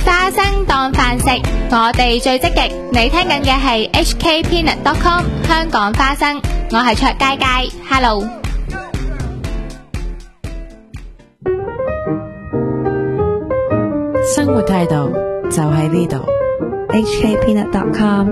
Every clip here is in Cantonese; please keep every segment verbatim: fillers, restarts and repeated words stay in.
花生當飯食，我哋最積極。你聽緊嘅係 H K Peanut dot com 香港花生，我係卓佳佳 ，Hello。 生活態度就喺呢度 ，H K Peanut dot com。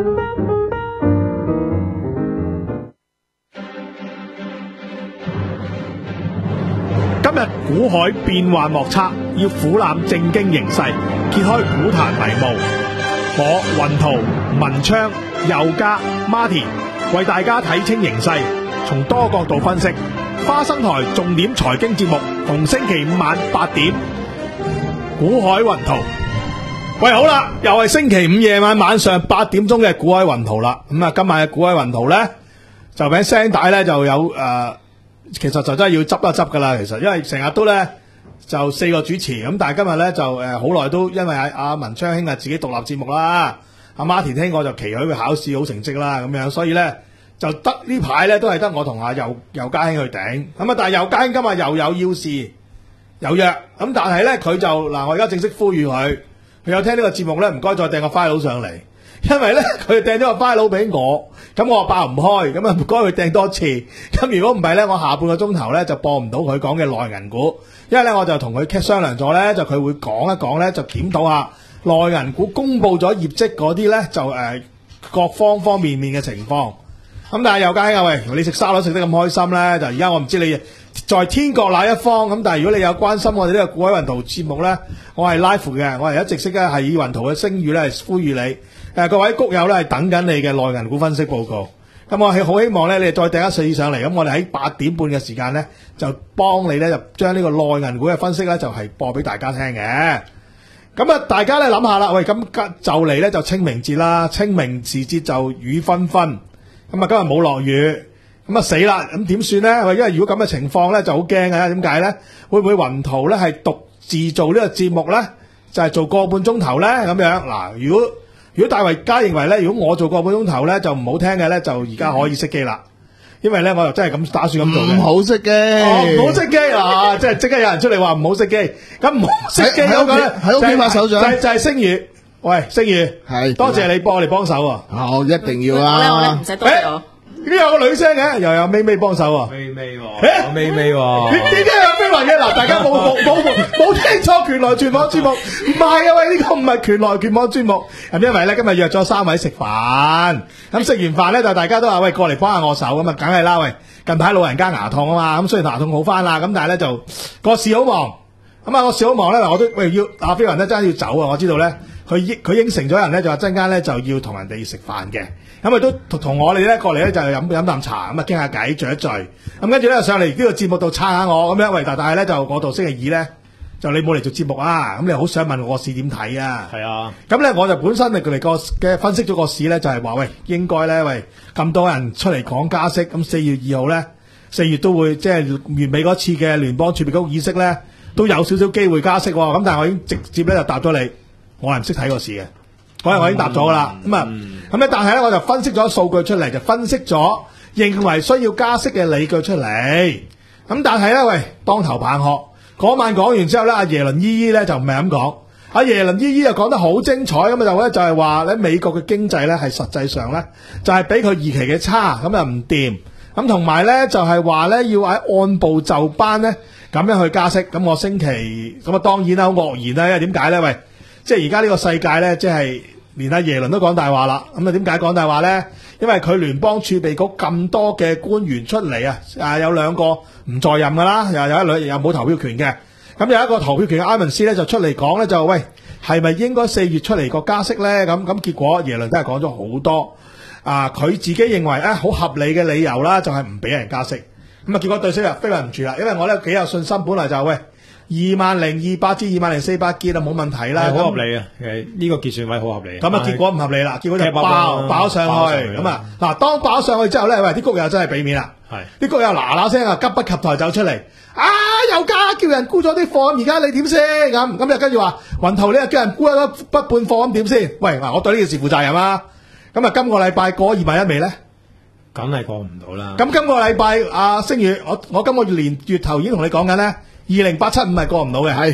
今日股海變幻莫測，要俯瞰正經形勢，揭開股壇迷霧。我雲圖、文昌、佑嘉、Martin 為大家睇清形勢，從多角度分析。花生台重點財經節目，逢星期五晚八點，股海雲圖。喂，好啦，又係星期五夜晚晚上八點鐘嘅股海雲圖啦。咁啊，今晚嘅股海雲圖咧，就俾聲帶咧就有誒。呃其實就真係要執一執噶啦，其實因為成日都咧就四個主持咁，但係今日咧就誒好耐都因為阿阿文昌兄啊自己獨立節目啦，阿 Martin 兄我就期許佢考試好成績啦咁樣，所以咧就得呢排咧都係得我同阿佑佑嘉兄去頂咁啊，但係佑嘉兄今日又有要事有約咁，但係咧佢就嗱我而家正式呼籲佢，佢有聽呢個節目咧唔該再掟個 file 上嚟。因為咧佢掟咗個 file 俾我，咁我爆唔開，咁啊唔該佢掟多次。咁如果唔係咧，我下半個鐘頭咧就播唔到佢講嘅內銀股，因為咧我就同佢商量咗咧，就佢會講一講咧，就檢討下內銀股公布咗業績嗰啲咧，就誒、呃、各方方面面嘅情況。咁但係又佳啊，喂，你食沙律食得咁開心咧，就而家我唔知你在天國哪一方。咁但係如果你有關心我哋呢個股海雲圖節目咧，我係 live 嘅，我係一直識咧係以雲圖嘅聲譽咧係呼籲你。誒各位谷友咧係等緊你嘅內銀股分析報告，咁我係好希望咧你哋再掟一四上嚟，咁我哋喺八點半嘅時間咧就幫你咧就將呢個內銀股嘅分析咧就係播俾大家聽嘅。咁啊大家咧諗下啦，喂咁就嚟咧就清明節啦，清明時節就雨紛紛，咁啊今日冇落雨，咁啊死啦，咁點算咧？喂，因為如果咁嘅情況咧就好驚嘅，點解咧？會唔會雲圖咧係獨自做呢個節目咧？就係做個半鐘頭咧咁樣嗱，如果如果大維嘉認為咧，如果我做個半鐘頭咧就唔好聽嘅咧，就而家可以熄機啦。因為咧我就真係咁打算咁做嘅。唔好熄機， 唔好熄機啊！即係即刻有人出嚟話唔好熄機，咁唔好熄機嗰個咧喺屋企拍手掌， 就係就係星宇。喂，星宇，係多謝你幫我哋幫手喎。 好，一定要啦。 我咧我咧唔使多謝我。 呢有個女聲嘅，又有咪咪幫手喎。 咪咪喎，咪咪喎。 點點解有飛雲嘅？嗱，大家冇冇冇冇聽錯拳來拳往節目，唔係啊喂，呢個唔係拳來拳往節目。咁因為咧今日約咗三位食飯，咁食完飯咧就大家都話喂過嚟幫下我手咁啊，梗係啦喂。近排老人家牙痛啊嘛，咁雖然牙痛好翻啦，咁但係咧就個市好忙。咁啊個市好忙咧，我都喂要阿飛雲咧真係要走啊！我知道咧，佢應佢應承咗人咧，就話陣間咧就要同人哋食飯嘅。咁啊都同同我哋咧過嚟咧就飲飲啖茶，咁啊傾下偈聚一聚。咁跟住咧上嚟呢個節目度撐下我咁樣，喂！但係咧就我到星期二咧就你冇嚟做節目啊，咁你好想問我個市點睇啊？係啊。咁咧我就本身嚟嚟個嘅分析咗個市咧，就係話喂應該咧喂咁多人出嚟講加息，咁四月二號咧四月都會即係完美嗰次嘅聯邦儲備局議息咧都有少少機會加息喎。咁但係我已經直接咧就答咗你，我係唔識睇個市嘅。嗰日我已經答咗噶啦，咁啊，咁咧，但係咧，我就分析咗數據出嚟，就分析咗認為需要加息嘅理據出嚟。咁但係咧，喂，當頭棒喝，嗰晚講完之後咧，阿耶倫姨姨咧就唔係咁講，阿耶倫姨姨就講得好精彩，咁啊就咧就係話咧美國嘅經濟咧係實際上咧就係比佢預期嘅差，咁又唔掂，咁同埋咧就係話咧要喺按部就班咧咁樣去加息。咁我星期咁啊當然啦，好愕然啦，因為點解咧？喂，即係而家呢個世界咧，即係。連阿耶倫都講大話啦，咁啊點解講大話咧？因為佢聯邦儲備局咁多嘅官員出嚟啊，啊有兩個唔在任噶啦，又有一兩又冇投票權嘅，咁有一個投票權嘅埃文斯咧就出嚟講咧就喂係咪應該四月出嚟個加息咧？咁咁結果耶倫都係講咗好多啊，佢自己認為啊好合理嘅理由啦，就係唔俾人加息，咁啊結果對息日飛唔住啦，因為我咧幾有信心，本來就喂。二萬零二百至二萬零四百結啊，冇問題啦， 好合理啊！誒，呢個結算位好合理。 咁啊，結果唔合理啦，結果就爆爆上去咁啊！嗱，當爆上去之後咧，喂，啲谷友真係俾面啦，係啲谷友嗱嗱聲啊，急不及待走出嚟，啊，有價叫人沽咗啲貨，而家你點先咁？咁又跟住話雲圖你又叫人沽咗不半貨咁點先？喂，嗱，我對呢件事負責任啊！咁啊，今個禮拜過二萬一未咧？ 梗係過唔到啦。 咁今個禮拜阿星宇，我我今個月年月頭已經同你講緊咧。二零八七五係過唔到嘅，係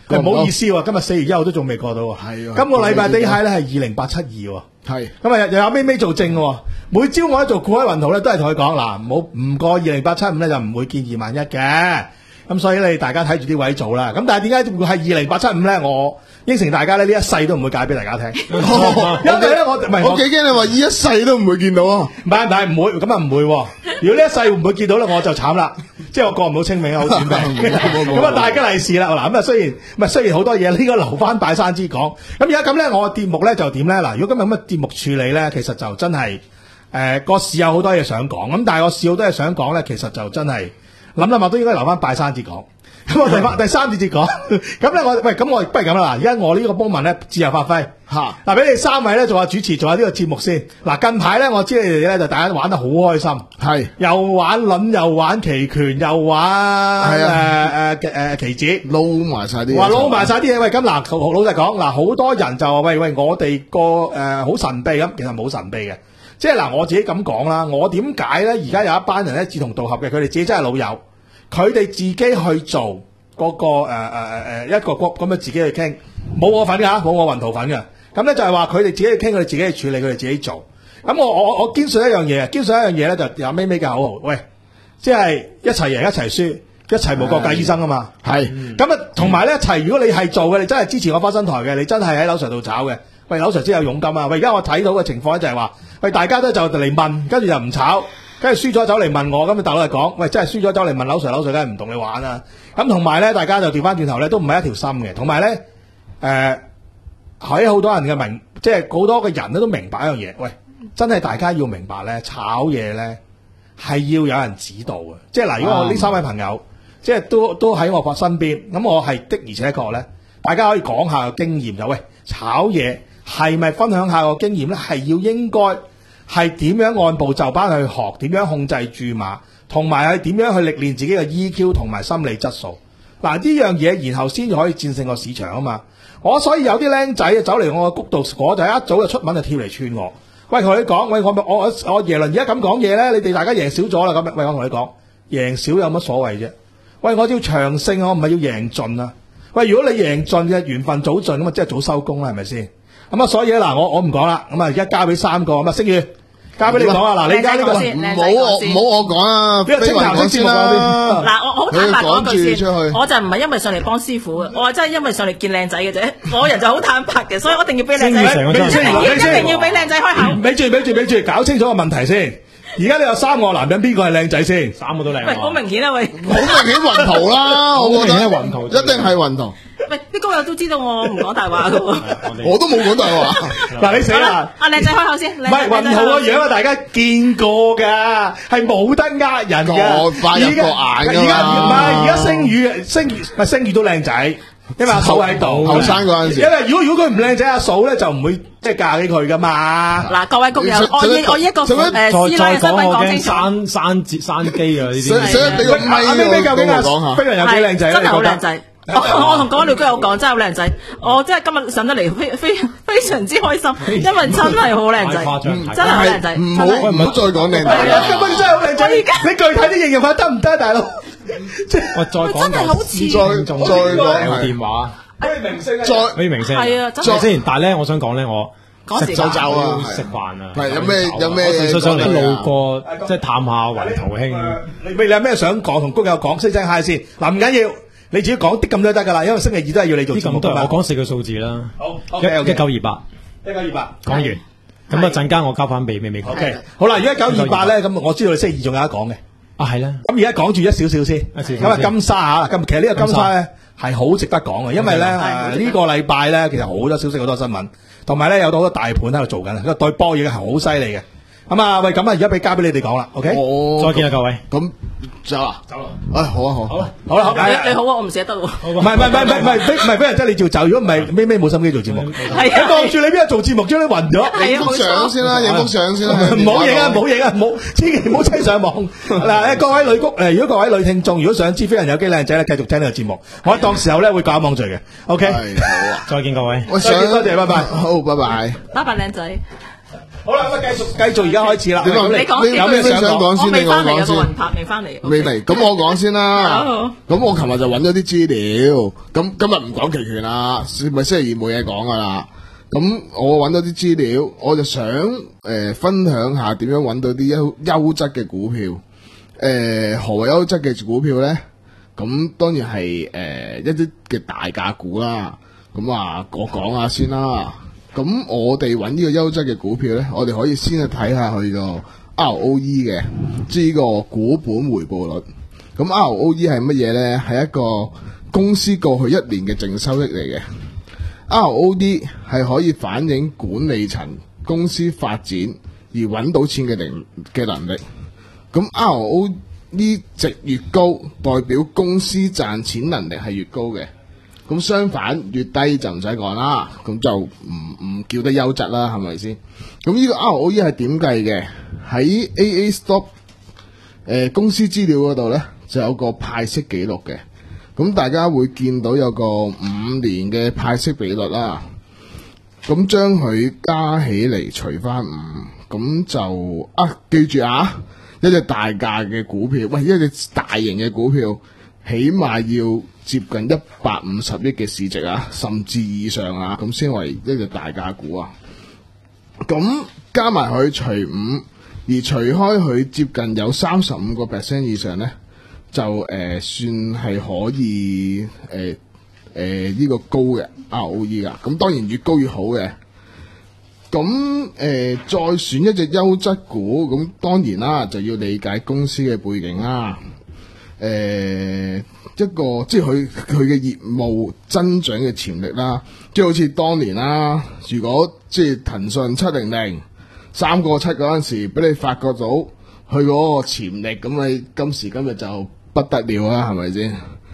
唔好意思喎，今日四月一號都仲未過到喎。 係啊今個禮拜 day high 咧係二零八七二喎。 係咁啊，又有咪咪做證喎。每朝我一做股海雲圖咧，都係同佢講嗱，唔好唔過二零八七五咧，就唔會見二萬一嘅。咁所以你大家睇住啲位做啦。咁但係點解會係二零八七五咧？我應承大家咧，呢一世都唔會解俾大家聽。因為咧，我唔係我幾驚你話呢一世都唔會見到啊！ 唔係唔係唔會，咁啊唔會喎。如果呢一世唔會見到咧，我就慘啦。即係我過唔到清明啊，好短命。咁啊，大吉利是啦。嗱，咁啊，雖然唔係雖然好多嘢呢個留翻拜山之講。咁而家咁咧，我嘅節目咧就點咧？嗱，如果今日咁嘅節目處理咧，其實就真係誒個市有好多嘢想講。咁但係個市好多嘢想講咧，其實就真係諗諗下都應該留翻拜山節講。咁我第翻第三節節講。咁咧我喂咁我不如咁啦。嗱，而家我呢個波文咧自由發揮嚇。嗱，俾你三位咧做下主持，做下呢個節目先。嗱，近排咧我知你哋咧就大家玩得好開心，係又玩輪又玩期權又玩誒誒誒期指， 撈埋晒啲嘢， 話撈埋晒啲嘢。喂，咁嗱，老實講嗱，好多人就話喂喂，我哋個誒好神秘咁，其實冇神秘嘅。即係嗱，我自己咁講啦，我點解咧？而家有一班人咧志同道合嘅，佢哋自己真係老友。佢哋自己去做嗰、那個誒誒誒誒一個 group 咁樣自己去傾，冇我份㗎嚇，冇我雲圖份嘅。咁咧就係話佢哋自己去傾，佢哋自己去處理，佢哋自己做。咁我我我堅信一樣嘢，堅信一樣嘢咧就有咩咩嘅口號，喂，即係一齊贏一齊輸，一齊無國界醫生啊嘛。係。咁啊，同埋咧一齊，如果你係做嘅，你真係支持我花生台嘅，你真係喺樓 Sir 度炒嘅。喂，樓 Sir 真有佣金啊！喂，而家我睇到嘅情況咧就係話，喂，大家都就嚟問，跟住又唔炒。跟住輸咗走嚟問我，咁大佬就講，喂，真係輸咗走嚟問樓 Sir，樓 Sir 梗係唔同你玩啦。咁同埋咧，大家就調翻轉頭咧，都唔係一條心嘅。同埋咧，誒喺好多人嘅明，即係好多嘅人咧都明白一樣嘢。喂，真係大家要明白咧，炒嘢咧係要有人指導嘅。即係嗱，如果我呢三位朋友，即係都都喺我身邊，咁我係的而且確咧，大家可以講下個經驗就，喂，炒嘢係咪分享下個經驗咧？係要應該。係點樣按部就班去學？點樣控制注碼？同埋係點樣去歷練自己嘅 E Q 同埋心理質素？嗱，呢樣嘢，然後先至可以戰勝個市場啊嘛！我所以有啲僆仔走嚟我個谷度，我就一早就出文就跳嚟串我。喂，同你講，喂，我我我我耶倫而家咁講嘢咧，你哋大家贏少咗啦咁。喂，我同你講，贏少有乜所謂啫？喂，我要長勝，我唔係要贏盡啊！喂，如果你贏盡嘅緣分早盡咁啊，即係早收工啦，係咪先？咁啊，所以嗱，我我唔講啦。咁啊，而家交俾三個咁啊，星宇。交俾你講啊！嗱，你而家呢個唔好我唔好我講啊，飛雲講先啦。 嗱，我好坦白講句先， 我就唔係因為上嚟幫師傅嘅，我係真係因為上嚟見靚仔嘅啫。我人就好坦白嘅，所以我一定要俾靚仔，一定要俾靚仔開口。 俾住俾住俾住，搞清楚個問題先。而家你有三個男人，邊個係靚仔先？ 三個都靚。 喂，好明顯啊！喂， 好明顯雲圖啦，我覺得雲圖一定係雲圖。 喂，啲高友都知道我唔講大話㗎喎， 我都冇講大話。 嗱，你死啦！ 阿靚仔開口先， 唔係雲圖個樣啊，大家見過㗎，係冇得呃人㗎。 化入個眼㗎嘛。 而家唔係，而家星宇星宇唔係星宇都靚仔。因為阿嫂喺度， 後生嗰陣時。 因為如果如果佢唔靚仔，阿嫂咧就唔會即係嫁俾佢噶嘛。 嗱，各位局友，我以我以一個誒師奶嘅身份講清楚。 山山節山基啊呢啲。 所以所以俾個咪阿咩咩究竟啊？飛人有幾靚仔？ 真係好靚仔。我我同嗰位女居友講真係好靚仔，我真係今日上得嚟非非非常之開心，因為真係好靚仔，真係好靚仔。 唔好唔好再講靚仔。 根本真係好靚仔。你具體啲形容法得唔得，大佬？ 即係我再講真係好似再再講有電話。 啲明星， 再啲明星係啊，真係先。但係咧，我想講咧，我食走走啊， 食飯啊， 係有咩有咩想上嚟路過，即係探下雲圖兄。 你你有咩想講同谷友講，聲聲嗨先。嗱，唔緊要，你自己講啲咁多得噶啦，因為星期二都係要你做節目噶嘛。 我講四個數字啦。 好， 一一九二八， 一九二八。 講完，咁啊陣間我交翻俾美美講。 OK，好啦，如果一九二八咧，咁我知道你星期二仲有得講嘅。 啊，係啦。 咁而家講住一少少先。咁啊，金沙啊，咁其實呢個金沙咧。係好值得講嘅，因為咧誒呢個禮拜咧，其實好多消息好多新聞，同埋咧有好多大盤喺度做緊，個對波嘢係好犀利嘅。咁啊，喂，咁啊，而家俾交俾你哋講啦 ，OK？ 再見啦，各位。 咁走啦，走啦。誒，好啊，好。好啦， 好啦，好。 你好啊，我唔捨得喎。 唔係唔係唔係唔係唔係唔係俾人真係你照走，如果唔係咩咩冇心機做節目。係啊。望住你邊度做節目，將你暈咗。 影幅相先啦，影幅相先啦。 唔好影啊，唔好影啊，唔好，千祈唔好擠上網。嗱，各位女谷誒，如果各位女聽眾，如果想知飛人有幾靚仔咧，繼續聽呢個節目。我當時候咧會搞網聚嘅。OK。 係好啊。 再見各位。 再見，多謝，拜拜。 好，拜拜。 拜拜，靚仔。 好啦，咁啊繼續繼續而家開始啦。 你講你講你有咩想講先？ 我未你講講先。 翻嚟啊，個雲塔未翻嚟。 未嚟，咁我講先啦。 好咁我琴日就揾咗啲資料，咁今日唔講期權啦，咪星期二冇嘢講噶啦。咁我揾咗啲資料，我就想誒、呃、分享下點樣揾到啲優優質嘅股票。誒、呃，何謂優質嘅股票呢？咁當然係誒、呃、一啲嘅大價股啦。咁啊，我講下先啦。咁我哋揾呢個優質嘅股票呢，我哋可以先去睇下佢個 R O E 嘅，即係呢個股本回報率。咁 R O E 係乜嘢呢？係一個公司過去一年嘅淨收益嚟嘅。R O E 係可以反映管理層公司發展而揾到錢嘅能嘅能力。咁 R O E 值越高，代表公司賺錢能力係越高嘅。咁相反，越低就唔使講啦，咁就唔唔叫得優質啦，係咪先？咁呢個 R O E 係點計嘅？喺 A A Stop 誒、呃、公司資料嗰度呢，就有個派息記錄嘅。咁大家會見到有個五年嘅派息比率啦。咁將佢加起嚟除翻五，咁就啊記住啊，一隻大價嘅股票，喂，一隻大型嘅股票，起碼要接近一百五十億嘅市值啊，甚至以上啊，咁先為一隻大價股啊。咁加埋佢除五，而除開佢接近有三十五個 percent 以上呢，就誒、呃、算係可以誒誒呢個高嘅 R O E 噶。咁當然越高越好嘅。咁誒、呃、再選一隻優質股，咁當然啦，就要理解公司嘅背景啦。誒、呃、一個即係佢佢嘅業務增長嘅潛力啦，即係好似當年啦，如果即係騰訊七零零三個七嗰陣時，俾你發覺到佢嗰個潛力，咁你今時今日就不得了啦，係咪先？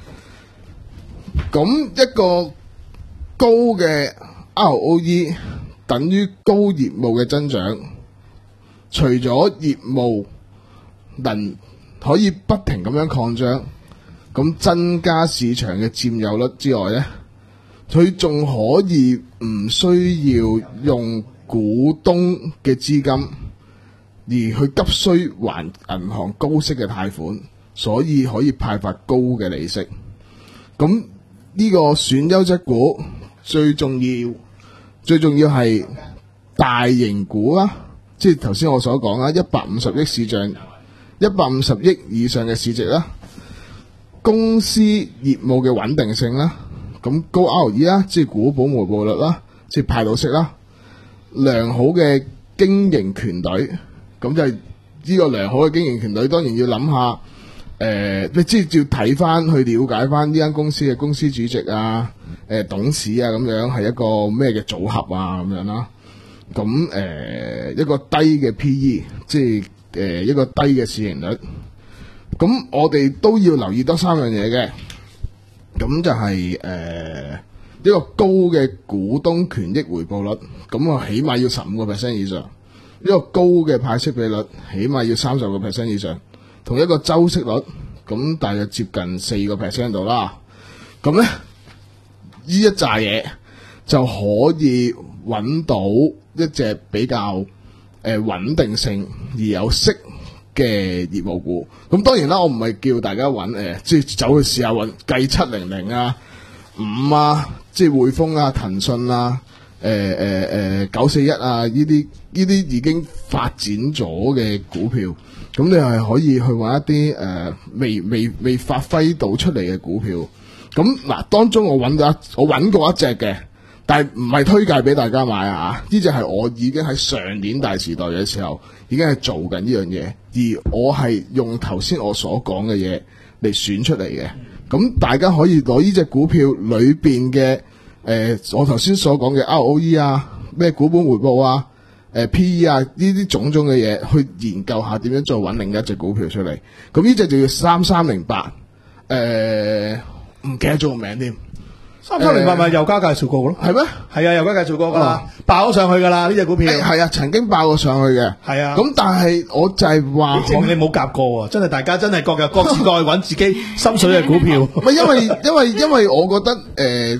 咁一個高嘅 R O E 等於高業務嘅增長，除咗業務能可以不停咁樣擴張，咁增加市場嘅佔有率之外呢，佢仲可以唔需要用股東嘅資金，而去急需還銀行高息嘅貸款，所以可以派發高嘅利息。咁呢個選優質股最重要，最重要係大型股啦，即係頭先我所講啦，一百五十億市賬。一百五十億以上嘅市值啦，公司業務嘅穩定性啦，咁高 R O E 啦，即係股本回報率啦，即係派到息啦，良好嘅經營團隊，咁就係呢個良好嘅經營團隊，當然要諗下，誒、呃，你即係要睇翻去了解翻呢間公司嘅公司主席啊，誒、呃，董事啊，咁樣係一個咩嘅組合啊，咁樣啦，咁誒、呃，一個低嘅 P E， 即係。誒、呃、一個低嘅市盈率，咁我哋都要留意多三樣嘢嘅，咁就係、是、誒、呃、一個高嘅股東權益回報率，咁啊起碼要十五個 percent 以上；一個高嘅派息比率，起碼要三十個 percent 以上，同一個周息率，咁大約接近四個 percent 度啦。咁咧呢一紮嘢就可以揾到一隻比較誒穩定性而有息嘅業務股，咁當然啦，我唔係叫大家揾誒，即係走去試下揾計七零零啊、五啊，即係匯豐啊、騰訊啊、誒誒誒九四一啊，呢啲呢啲已經發展咗嘅股票，咁你係可以去揾一啲誒、呃、未未未發揮到出嚟嘅股票。咁嗱，當中我揾咗我揾過一隻嘅。但係唔係推介俾大家買啊！呢隻係我已經喺上年大時代嘅時候已經係做緊呢樣嘢，而我係用頭先我所講嘅嘢嚟選出嚟嘅。咁大家可以攞呢隻股票裏邊嘅誒，我頭先所講嘅 R O E 啊，咩股本回報啊，誒、呃、P E 啊，呢啲種種嘅嘢去研究下點樣再揾另一隻股票出嚟。咁呢隻就要三三零八，誒唔記得咗個名添。 三三零八咪又加介紹過咯，係咩？係啊，又加介紹過噶啦，爆咗上去噶啦呢隻股票。 係啊，曾經爆過上去嘅。係啊，咁但係我就係話， 你冇夾過，真係大家真係各有各自過去揾自己心水嘅股票。 唔係因為因為因為我覺得誒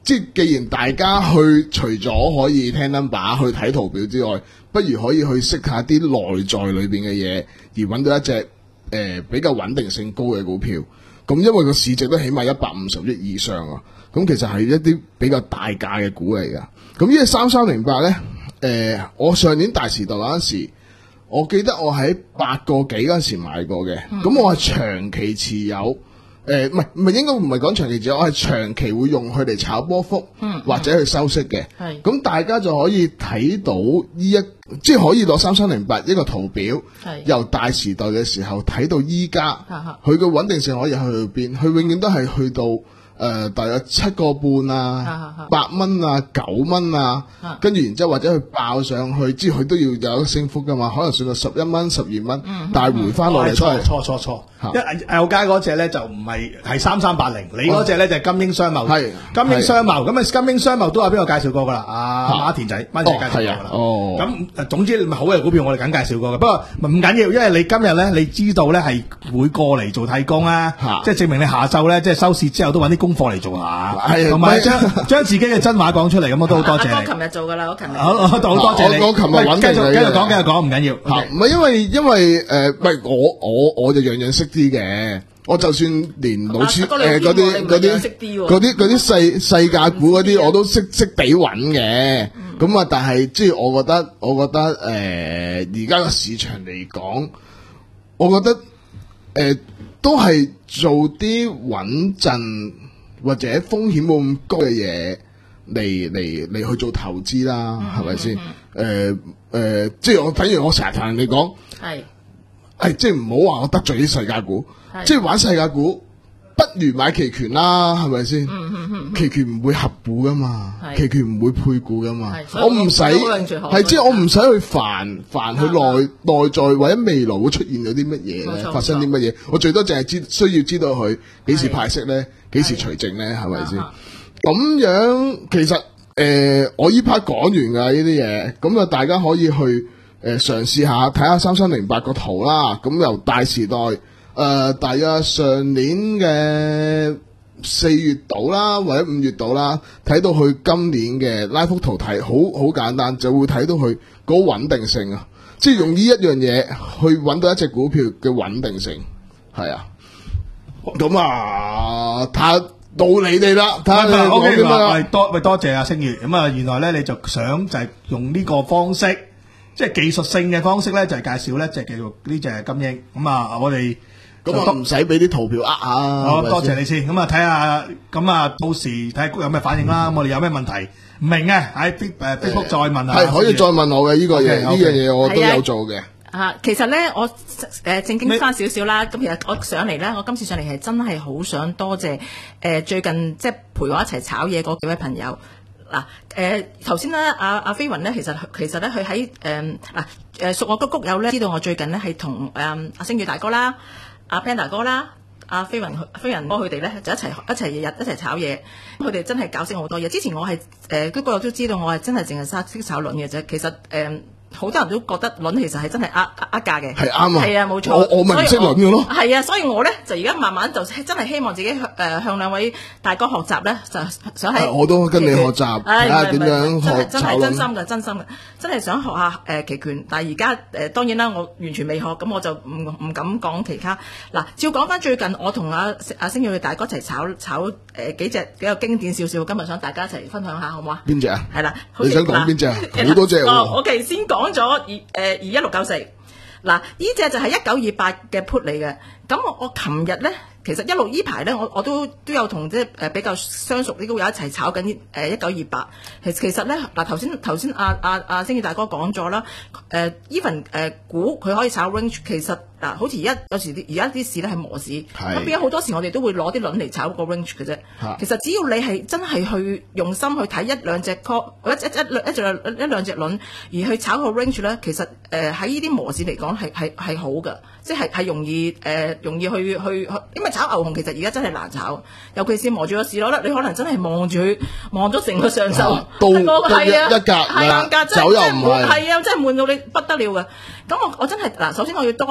即係既然大家去除咗可以聽 number 去睇圖表之外，不如可以去識下啲內在裏邊嘅嘢，而揾到一隻誒、呃、比較穩定性高嘅股票。咁因為個市值都起碼一百五十億以上啊，咁其實係一啲比較大價嘅股嚟㗎。咁呢個三三零八呢，誒、呃，我上年大時代嗰陣時，我記得我喺八個幾嗰陣時買過嘅，咁、嗯、我係長期持有。誒，唔係唔係，應該唔係講長期持有，我係長期會用佢嚟炒波幅，嗯、或者去收息嘅。係咁，大家就可以睇到呢一，即係可以攞三三零八一個圖表，由大時代嘅時候睇到依家，佢嘅穩定性可以去到邊？佢永遠都係去到誒、呃，大約七個半啊，八蚊啊，九蚊啊，跟住然之後或者佢爆上去，之後佢都要有一個升幅噶嘛，可能上到十一蚊、十二蚊，嗯、但係回翻落嚟都係錯錯錯。因為牛街嗰隻咧就唔係係三三八零，你嗰隻咧就係金鷹商貿，係金鷹商貿咁啊！金鷹商貿都有邊個介紹過噶啦？阿馬田仔，馬田仔介紹過噶啦。哦，咁總之咪好嘅股票我哋梗介紹過嘅，不過唔緊要，因為你今日咧你知道咧係會過嚟做替工啊，即係證明你下晝咧即係收市之後都揾啲功課嚟做下，係同埋將將自己嘅真話講出嚟，咁我都好多謝你。我琴日做噶啦，我琴日好好多謝你。我琴日揾繼續繼續講繼續講，唔緊要。唔係因為因為誒，唔係我我我就樣樣識啲嘅。我就算連老鼠誒嗰啲嗰啲嗰啲嗰啲細細價股嗰啲我都識識地揾嘅，咁啊、嗯、但係即係我覺得我覺得誒而家個市場嚟講，我覺得誒、呃、都係做啲穩陣或者風險冇咁高嘅嘢嚟嚟嚟去做投資啦，係咪先？誒誒、呃呃、即係我等於我成日同人哋講係係即係唔好話我得罪啲細價股。即係玩世界股，不如買期權啦，係咪先？期權唔會合股噶嘛，期權唔會配股噶嘛。我唔使係即係我唔使去煩煩佢內內在或者未來會出現咗啲乜嘢咧，發生啲乜嘢。我最多淨係知需要知道佢幾時派息咧，幾時除淨咧，係咪先？咁樣其實誒、呃，我依 part 講完噶呢啲嘢，咁啊大家可以去誒嘗試下睇下三三零八個圖啦。咁由大時代。誒、呃，大約上年嘅四月度啦，或者五月度啦，睇到佢今年嘅拉幅圖睇，好好簡單，就會睇到佢嗰穩定性啊！即係用呢一樣嘢去揾到一隻股票嘅穩定性，係啊。咁啊，睇下到你哋啦，睇下你哋講啲乜啦。多喂多謝阿星月，咁啊，原來咧你就想就係用呢個方式，即係技術性嘅方式咧，就係介紹咧，就係叫做呢隻金鷹。咁啊，我哋。咁啊，唔使俾啲圖票呃下。好，多謝你先。咁啊，睇下，咁啊，到時睇下有咩反應啦。咁我哋有咩問題唔明嘅，喺 Facebook 再問啊。係可以再問我嘅呢個嘢，呢樣嘢我都有做嘅。 啊，其實咧，我誒正經翻少少啦。咁其實我上嚟咧，我今次上嚟係真係好想多謝誒最近即係陪我一齊炒嘢嗰幾位朋友。嗱，誒頭先咧，阿阿飛雲咧，其實其實咧，佢喺誒嗱誒熟我嘅谷友咧，知道我最近咧係同誒阿星月大哥啦。阿 Panda 哥啦，阿飛雲飛雲哥佢哋咧就一齊一齊日日一齊炒嘢，佢哋真係教識我好多嘢。之前我係誒嗰個都知道我係真係淨係識炒輪嘅啫。其實誒。呃好多人都覺得輪其實係真係呃呃價嘅，係啱啊，係啊冇錯。我我咪唔識輪嘅咯，係啊，所以我咧就而家慢慢就真係希望自己誒、呃、向兩位大哥學習咧，就想係我都跟你學習，睇下點樣學真係真心嘅，真心嘅，真係想學下誒、呃、期權。但係而家誒當然啦，我完全未學，咁我就唔唔敢講其他。嗱，照講翻最近我同阿阿星耀大哥一齊炒炒誒、呃、幾隻比較經典少少，今日想大家一齊分享下好唔好啊？邊隻啊？係啦，你想講邊隻啊？好多隻喎。哦，我其實先講。講咗二誒二一六九四，嗱呢隻就係一九二八嘅 put 嚟嘅。咁我我琴日咧，其實一路依排咧，我我都都有同即係誒比較相熟啲高友一齊炒緊誒一九二八。其其實咧，嗱頭先頭先阿阿阿星宇大哥講咗啦，誒 even 誒股佢可以炒 range，其實嗱、啊、好似而家有時而家啲市咧係磨市，咁變咗好多時我哋都會攞啲輪嚟炒個 range 嘅啫。其實只要你係真係去用心去睇一兩隻 call 一一一一隻一兩隻輪，而去炒個 range 咧，其實誒喺呢啲磨市嚟講係係係好嘅，即係係容易誒。呃容易去去，因為炒牛熊其實而家真係難炒，尤其是磨住個市攞咧，你可能真係望住佢望咗成個上晝，到一一格，係兩格，走又唔係，係啊，真係悶到你不得了嘅。咁我我真係嗱，首先我要多謝阿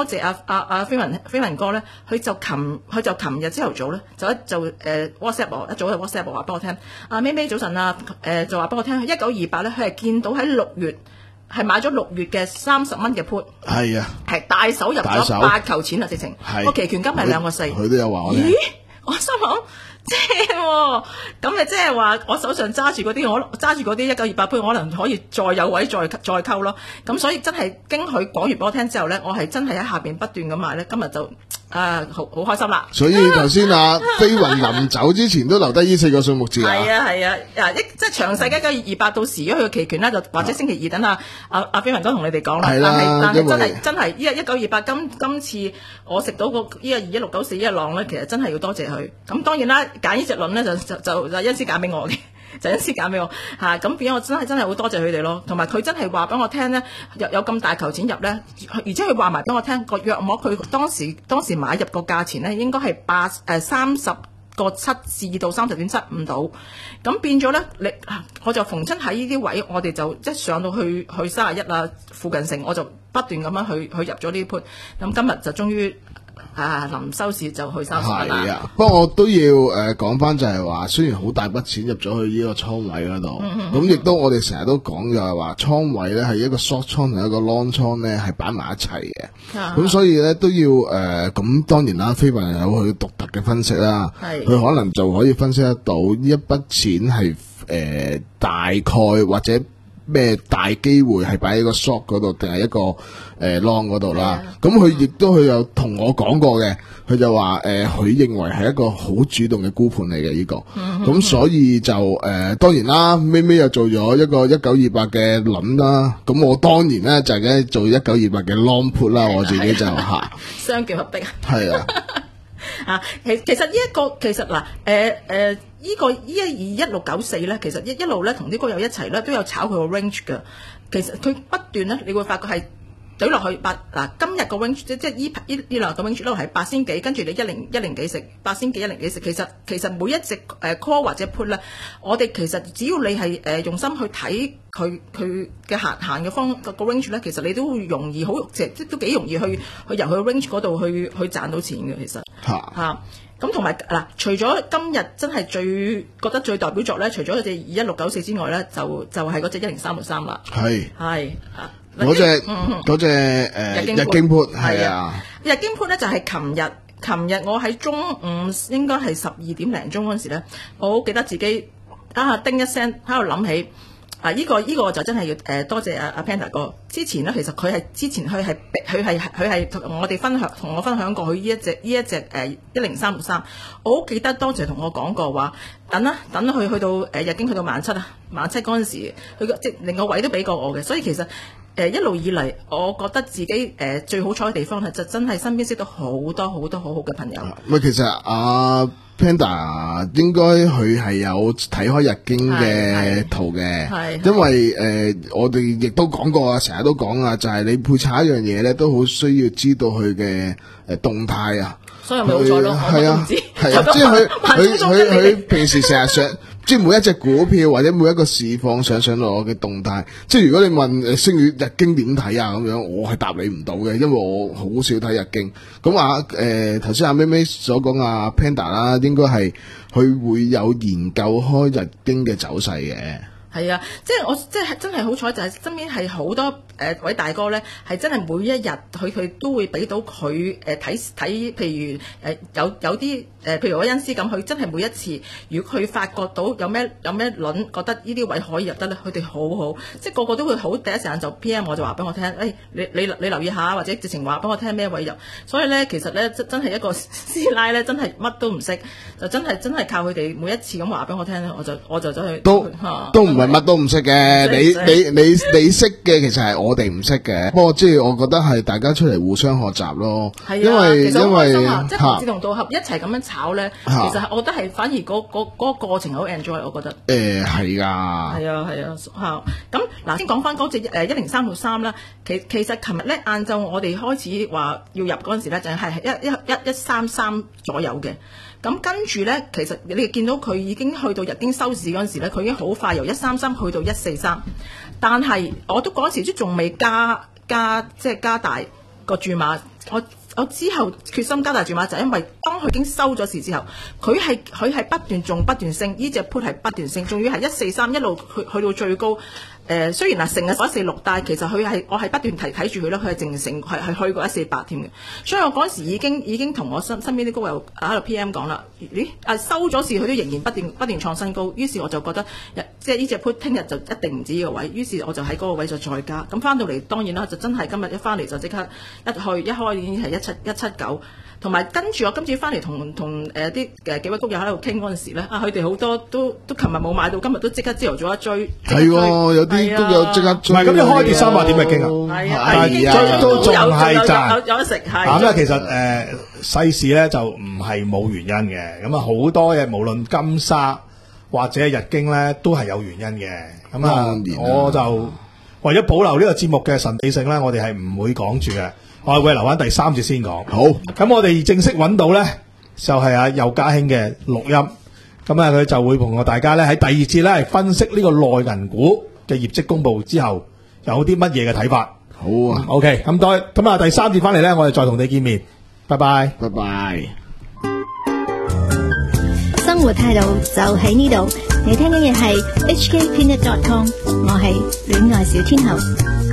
阿阿飛雲飛雲哥咧，佢就琴佢就琴日朝頭早咧就一就誒、呃、WhatsApp 我一早就 WhatsApp 我話俾我聽，阿咪咪早晨啊，誒、呃、就話俾我聽，一九二八咧佢係見到喺六月係買咗六月嘅三十蚊嘅 put， 係啊， 係大手入咗八球錢啊，直情個期權金係兩個四， 佢都有話我聽。 咦，我心諗。正喎，咁咪即係話我手上揸住嗰啲，我揸住嗰啲一九二八杯，可能可以再有位再再溝咯。咁所以真係經佢講完俾我聽之後咧，我係真係喺下邊不斷咁買咧。今日就啊好好開心啦。 所以頭先啊，飛雲臨走之前都留低呢四個數目字啊。 係啊係啊，嗱一即係詳細嘅一九二八，到時如果佢嘅期權咧，就或者星期二等阿阿阿飛雲哥同你哋講啦。 係啦， 但係但係真係因為真係依個一九二八今今次我食到個依個二一六九四依一浪咧，其實真係要多謝佢。咁當然啦，揀呢隻輪咧就就就就恩師揀俾我嘅。就一時揀俾我嚇，咁、啊、變咗我真係真係好多謝佢哋咯，同埋佢真係話俾我聽咧，有有咁大球錢入咧，而且佢話埋俾我聽個約莫佢當時當時買入個價錢咧，應該係八誒三十個七至到三十點七五度，咁變咗咧，你我就逢親喺呢啲位，我哋就一上到去去三十一啊附近成，我就不斷咁樣去去入咗呢啲 put，咁今日就終於。啊！臨收市就去三十蚊啦。係啊， 不過我都要誒講翻就係話，雖然好大筆錢入咗去呢個倉位嗰度，咁、嗯、亦、嗯、都我哋成日都講就係話，倉位咧係一個 short 倉同一個 long 倉咧係擺埋一齊嘅。咁、啊、所以咧都要誒，咁、呃、當然啦，飛雲有佢獨特嘅分析啦，佢可能就可以分析得到呢一筆錢係誒、呃、大概或者。咩大機會係擺喺個 short 嗰度，定係一個誒 long 嗰度啦？咁佢亦都佢有同我講過嘅，佢就話誒，佢、呃、認為係一個好主動嘅沽盤嚟嘅呢個。咁、嗯、所以就誒、呃，當然啦，咪咪又做咗一個一九二八嘅輪啦。咁我當然咧就係、是、做一九二八嘅 long put 啦，我自己就吓雙劍合璧啊。 係啊。 啊，其其實呢、這、一個其實嗱，誒誒依個依一二一六九四咧，其實一一路咧同啲高友一齊咧都有炒佢個 range 㗎。其實佢不斷咧，你會發覺係懟落去八嗱，今日個 range 即即係依依依兩個 range 咧係八仙幾，跟住你一零一零幾食八仙幾一零幾食。其實其實每一隻誒 call 或者 put 咧，我哋其實只要你係誒用心去睇佢佢嘅行行嘅方個 range 咧，其實你都會容易好即即都幾容易去去由佢 range 嗰度去去賺到錢嘅其實嚇嚇。咁同埋嗱，除咗今日真係最覺得最代表作咧，除咗嗰隻二一六九四之外咧，就就係嗰隻一零三六三啦。係係啊， 嗰隻嗰隻誒日經 put 係啊， 日經 put 咧就係琴日琴日我喺中午應該係十二點零鐘嗰陣時咧，我好記得自己啊叮一聲喺度諗起。啊！依、這個依、這個就真係要誒、呃、多謝阿、啊、阿 Panda 哥。之前咧，其實佢係之前佢係佢係佢係同我哋分享，同我分享過佢呢一隻呢一隻誒一零三六三。我好記得當時同我講過話，等啦，等佢去到誒、呃、日經去到萬七啊，萬七嗰陣時，佢個即係連個位都俾過我嘅。所以其實誒、呃、一路以嚟，我覺得自己誒、呃、最好彩嘅地方係就真係身邊識到好多好多好好嘅朋友。 喂、啊，其實啊。Panda 應該佢係有睇開日經嘅圖嘅，因為誒、呃、我哋亦都講過啊，成日都講啊，就係、是、你配炒一樣嘢咧，都好需要知道佢嘅誒動態啊。 所以咪好彩咯，係啊， 係啊，即係佢佢佢佢平時成日上，即係每一隻股票或者每一個市況上上落嘅動態。即係如果你問誒星月日經點睇啊咁樣，我係答你唔到嘅，因為我好少睇日經。咁啊誒頭先阿咪咪所講啊 Panda 啦，應該係佢會有研究開日經嘅走勢嘅。 係啊，即係我即係真係好彩，就係身邊係好多誒、呃、位大哥咧，係真係每一日佢佢都會俾到佢誒睇睇，譬如誒、呃、有有啲誒、呃，譬如我恩師咁，佢真係每一次，如果佢發覺到有咩有咩輪，覺得呢啲位可以入得咧，佢哋好好，即係個個都會好第一時間就 P M 我就話俾我聽，誒、哎、你你你留意下，或者直情話俾我聽咩位入。所以咧，其實咧真真係一個師奶咧，真係乜都唔識，就真係真係靠佢哋每一次咁話俾我聽咧，我就我就走去都、啊、都唔係。乜都唔識嘅，你你你你識嘅，其實係我哋唔識嘅。不過即係我覺得係大家出嚟互相學習咯。係啊，因為其實好開心啊， 因為即係志同道合一齊咁樣炒咧。其實我覺得係反而嗰嗰嗰個過程好 enjoy，我覺得。誒係㗎。係啊係啊嚇。咁嗱，先講翻嗰隻誒一零三六三啦。其其實琴日咧晏晝我哋開始話要入嗰陣時咧，就係一一一一三三左右嘅。咁跟住咧，其實你哋見到佢已經去到日經收市嗰陣時咧，佢已經好快由一三三去到一四三，但係我都嗰時都仲未加加即係加大個注碼，我我之後決心加大注碼，就係因為當佢已經收咗市之後，佢係佢係不斷仲不斷升，呢隻 put 係不斷升，仲要係一四三一路去去到最高。誒、呃、雖然嗱成日一四六，但係其實佢係我係不斷睇睇住佢啦，佢係淨成係係去過一四八添嘅。所以我嗰陣時已經已經同我身身邊啲高友喺度 P M 講啦，咦啊收咗市佢都仍然不斷不斷創新高，於是我就覺得即係呢隻 put 聽日就一定唔止呢個位，於是我就喺嗰個位就再加。咁翻到嚟當然啦，就真係今日一翻嚟就即刻一去一開已經係一七一七九。同埋跟住我今次翻嚟同同誒啲誒幾位谷友喺度傾嗰陣時咧，啊佢哋好多都都琴日冇買到，今日都即刻朝頭早一追。 係喎，有啲都有即刻追。 唔係咁一開跌三百點嘅經啊， 係啊， 但係追都仲係賺， 有有得食係。 咁啊，其實誒世事咧就唔係冇原因嘅，咁啊好多嘢無論金沙或者日經咧都係有原因嘅。咁啊，我就為咗保留呢個節目嘅神秘性咧，我哋係唔會講住嘅。我會留翻第三節先講。 好， 咁我哋正式揾到咧，就係阿邱家興嘅錄音。咁啊，佢就會同我大家咧喺第二節咧分析呢個內銀股嘅業績公佈之後有啲乜嘢嘅睇法。 好啊 ，OK，咁多咁啊，第三節翻嚟咧，我哋再同你見面。拜拜， 拜拜。 生活態度就喺呢度，你聽緊嘅係 H K Peanut dot com， 我係戀愛小天后。